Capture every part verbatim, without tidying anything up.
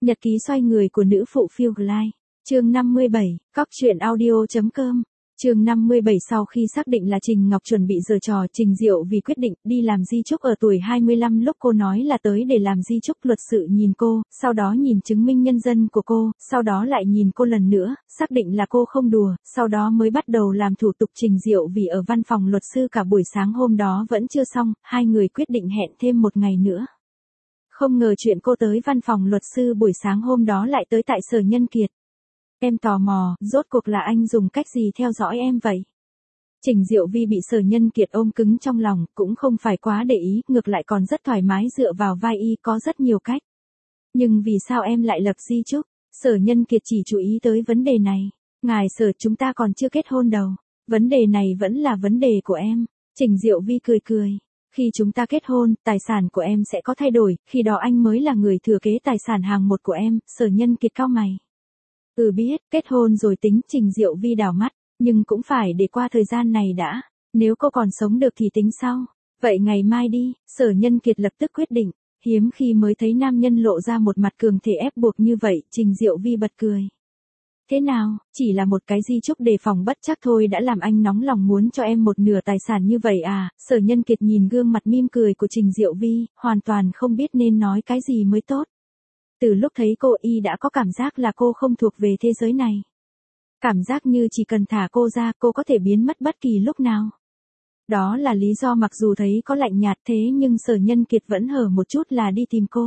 Nhật ký xoay người của nữ phụ phiêu Glide. Chương năm mươi bảy, cóc truyện audio chấm com. Chương năm mươi bảy sau khi xác định là Trình Ngọc chuẩn bị giở trò, Trình Diệu vì quyết định đi làm di chúc ở tuổi hai mươi lăm lúc cô nói là tới để làm di chúc, luật sự nhìn cô, sau đó nhìn chứng minh nhân dân của cô, sau đó lại nhìn cô lần nữa, xác định là cô không đùa, sau đó mới bắt đầu làm thủ tục. Trình Diệu vì ở văn phòng luật sư cả buổi sáng hôm đó vẫn chưa xong, hai người quyết định hẹn thêm một ngày nữa. Không ngờ chuyện cô tới văn phòng luật sư buổi sáng hôm đó lại tới tại Sở Nhân Kiệt. Em tò mò, rốt cuộc là anh dùng cách gì theo dõi em vậy? Trình Diệu Vi bị Sở Nhân Kiệt ôm cứng trong lòng, cũng không phải quá để ý, ngược lại còn rất thoải mái dựa vào vai y, có rất nhiều cách. Nhưng vì sao em lại lập di chúc? Sở Nhân Kiệt chỉ chú ý tới vấn đề này. Ngài Sở, chúng ta còn chưa kết hôn đâu. Vấn đề này vẫn là vấn đề của em. Trình Diệu Vi cười cười. Khi chúng ta kết hôn, tài sản của em sẽ có thay đổi, khi đó anh mới là người thừa kế tài sản hàng một của em. Sở Nhân Kiệt cau mày. Ừ biết, kết hôn rồi tính. Trình Diệu Vi đảo mắt, nhưng cũng phải để qua thời gian này đã. Nếu cô còn sống được thì tính sau. Vậy ngày mai đi. Sở Nhân Kiệt lập tức quyết định. Hiếm khi mới thấy nam nhân lộ ra một mặt cường thể ép buộc như vậy. Trình Diệu Vi bật cười. Thế nào, chỉ là một cái di chúc đề phòng bất chắc thôi đã làm anh nóng lòng muốn cho em một nửa tài sản như vậy à? Sở Nhân Kiệt nhìn gương mặt mỉm cười của Trình Diệu Vi, hoàn toàn không biết nên nói cái gì mới tốt. Từ lúc thấy cô, y đã có cảm giác là cô không thuộc về thế giới này. Cảm giác như chỉ cần thả cô ra, cô có thể biến mất bất kỳ lúc nào. Đó là lý do mặc dù thấy có lạnh nhạt thế nhưng Sở Nhân Kiệt vẫn hở một chút là đi tìm cô.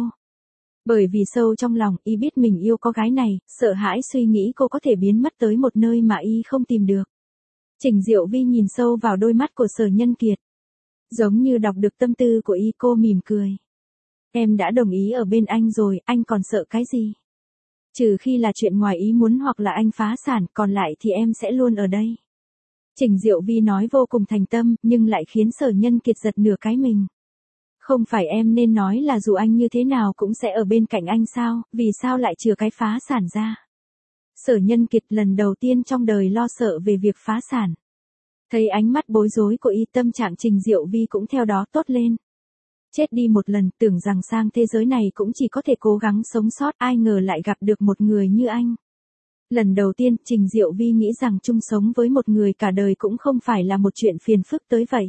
Bởi vì sâu trong lòng, y biết mình yêu cô gái này, sợ hãi suy nghĩ cô có thể biến mất tới một nơi mà y không tìm được. Trình Diệu Vi nhìn sâu vào đôi mắt của Sở Nhân Kiệt. Giống như đọc được tâm tư của y, cô mỉm cười. Em đã đồng ý ở bên anh rồi, anh còn sợ cái gì? Trừ khi là chuyện ngoài ý muốn hoặc là anh phá sản, còn lại thì em sẽ luôn ở đây. Trình Diệu Vi nói vô cùng thành tâm, nhưng lại khiến Sở Nhân Kiệt giật nửa cái mình. Không phải em nên nói là dù anh như thế nào cũng sẽ ở bên cạnh anh sao, vì sao lại chừa cái phá sản ra? Sở Nhân Kiệt lần đầu tiên trong đời lo sợ về việc phá sản. Thấy ánh mắt bối rối của y, tâm trạng Trình Diệu Vi cũng theo đó tốt lên. Chết đi một lần, tưởng rằng sang thế giới này cũng chỉ có thể cố gắng sống sót, ai ngờ lại gặp được một người như anh. Lần đầu tiên, Trình Diệu Vi nghĩ rằng chung sống với một người cả đời cũng không phải là một chuyện phiền phức tới vậy.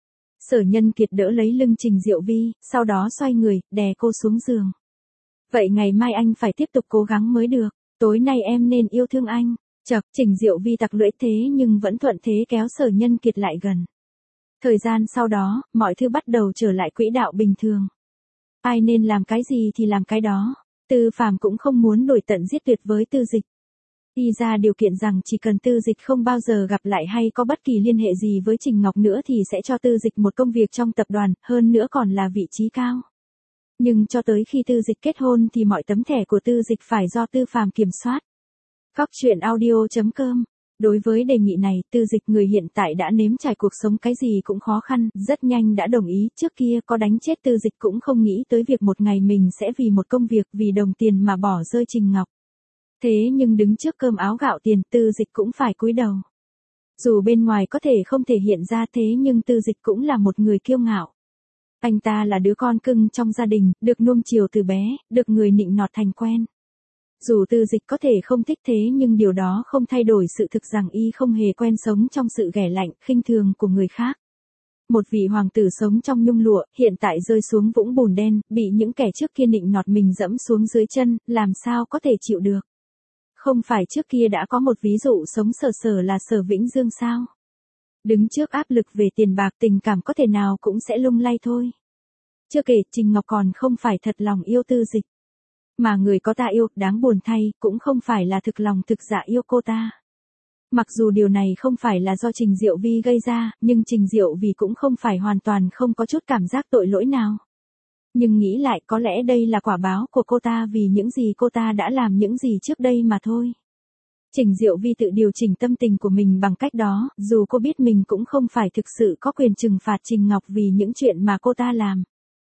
Sở Nhân Kiệt đỡ lấy lưng Trình Diệu Vi, sau đó xoay người, đè cô xuống giường. Vậy ngày mai anh phải tiếp tục cố gắng mới được, tối nay em nên yêu thương anh. Chậc, Trình Diệu Vi tặc lưỡi thế nhưng vẫn thuận thế kéo Sở Nhân Kiệt lại gần. Thời gian sau đó, mọi thứ bắt đầu trở lại quỹ đạo bình thường. Ai nên làm cái gì thì làm cái đó. Tư Phàm cũng không muốn đuổi tận giết tuyệt với Tư Dịch. Y ra điều kiện rằng chỉ cần Tư Dịch không bao giờ gặp lại hay có bất kỳ liên hệ gì với Trình Ngọc nữa thì sẽ cho Tư Dịch một công việc trong tập đoàn, hơn nữa còn là vị trí cao. Nhưng cho tới khi Tư Dịch kết hôn thì mọi tấm thẻ của Tư Dịch phải do Tư Phàm kiểm soát. Cóc truyện audio chấm com. Đối với đề nghị này, Tư Dịch người hiện tại đã nếm trải cuộc sống cái gì cũng khó khăn, rất nhanh đã đồng ý. Trước kia có đánh chết Tư Dịch cũng không nghĩ tới việc một ngày mình sẽ vì một công việc, vì đồng tiền mà bỏ rơi Trình Ngọc. Thế nhưng đứng trước cơm áo gạo tiền, Tư Dịch cũng phải cúi đầu. Dù bên ngoài có thể không thể hiện ra thế nhưng Tư Dịch cũng là một người kiêu ngạo. Anh ta là đứa con cưng trong gia đình, được nuông chiều từ bé, được người nịnh nọt thành quen. Dù Tư Dịch có thể không thích thế nhưng điều đó không thay đổi sự thực rằng y không hề quen sống trong sự ghẻ lạnh, khinh thường của người khác. Một vị hoàng tử sống trong nhung lụa, hiện tại rơi xuống vũng bùn đen, bị những kẻ trước kia nịnh nọt mình dẫm xuống dưới chân, làm sao có thể chịu được. Không phải trước kia đã có một ví dụ sống sờ sờ là Sở Vĩnh Dương sao? Đứng trước áp lực về tiền bạc, tình cảm có thể nào cũng sẽ lung lay thôi. Chưa kể, Trình Ngọc còn không phải thật lòng yêu Tư Dịch. Mà người có ta yêu, đáng buồn thay, cũng không phải là thực lòng thực dạ yêu cô ta. Mặc dù điều này không phải là do Trình Diệu Vi gây ra, nhưng Trình Diệu Vi cũng không phải hoàn toàn không có chút cảm giác tội lỗi nào. Nhưng nghĩ lại có lẽ đây là quả báo của cô ta vì những gì cô ta đã làm những gì trước đây mà thôi. Trình Diệu Vi tự điều chỉnh tâm tình của mình bằng cách đó, dù cô biết mình cũng không phải thực sự có quyền trừng phạt Trình Ngọc vì những chuyện mà cô ta làm.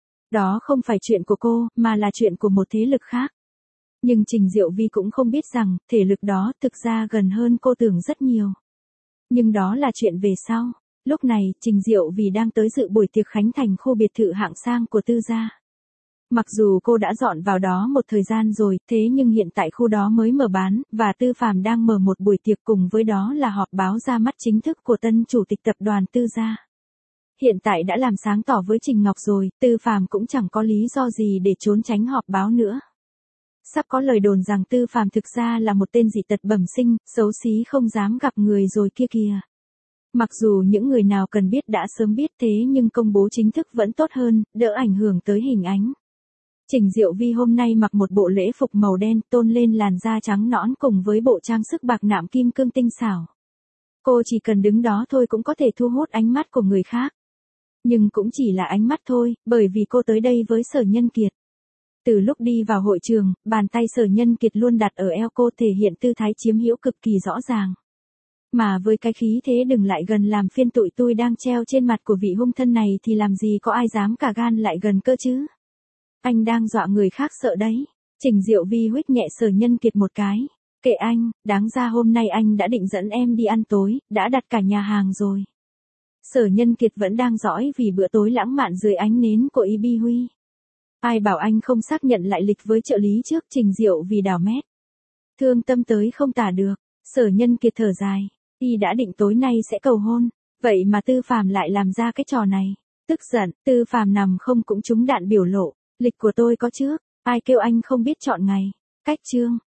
Đó không phải chuyện của cô, mà là chuyện của một thế lực khác. Nhưng Trình Diệu Vi cũng không biết rằng, thể lực đó thực ra gần hơn cô tưởng rất nhiều. Nhưng đó là chuyện về sau. Lúc này, Trình Diệu Vi đang tới dự buổi tiệc khánh thành khu biệt thự hạng sang của Tư gia. Mặc dù cô đã dọn vào đó một thời gian rồi, thế nhưng hiện tại khu đó mới mở bán, và Tư Phàm đang mở một buổi tiệc cùng với đó là họp báo ra mắt chính thức của tân chủ tịch tập đoàn Tư gia. Hiện tại đã làm sáng tỏ với Trình Ngọc rồi, Tư Phàm cũng chẳng có lý do gì để trốn tránh họp báo nữa. Sắp có lời đồn rằng Tư Phàm thực ra là một tên dị tật bẩm sinh, xấu xí không dám gặp người rồi kia kìa. Mặc dù những người nào cần biết đã sớm biết thế nhưng công bố chính thức vẫn tốt hơn, đỡ ảnh hưởng tới hình ánh. Trình Diệu Vi hôm nay mặc một bộ lễ phục màu đen tôn lên làn da trắng nõn cùng với bộ trang sức bạc nạm kim cương tinh xảo. Cô chỉ cần đứng đó thôi cũng có thể thu hút ánh mắt của người khác. Nhưng cũng chỉ là ánh mắt thôi, bởi vì cô tới đây với Sở Nhân Kiệt. Từ lúc đi vào hội trường, bàn tay Sở Nhân Kiệt luôn đặt ở eo cô thể hiện tư thái chiếm hữu cực kỳ rõ ràng. Mà với cái khí thế đừng lại gần làm phiên tụi tôi đang treo trên mặt của vị hung thân này thì làm gì có ai dám cả gan lại gần cơ chứ. Anh đang dọa người khác sợ đấy. Trình Diệu Vi huých nhẹ Sở Nhân Kiệt một cái. Kệ anh, đáng ra hôm nay anh đã định dẫn em đi ăn tối, đã đặt cả nhà hàng rồi. Sở Nhân Kiệt vẫn đang dõi vì bữa tối lãng mạn dưới ánh nến của Y Bi Huy. Ai bảo anh không xác nhận lại lịch với trợ lý trước. Trình Diệu Vi đảo mét. Thương tâm tới không tả được. Sở Nhân Kiệt thở dài. Y đã định tối nay sẽ cầu hôn. Vậy mà Tư Phàm lại làm ra cái trò này. Tức giận, Tư Phàm nằm không cũng trúng đạn biểu lộ. Lịch của tôi có trước. Ai kêu anh không biết chọn ngày. Cách chương.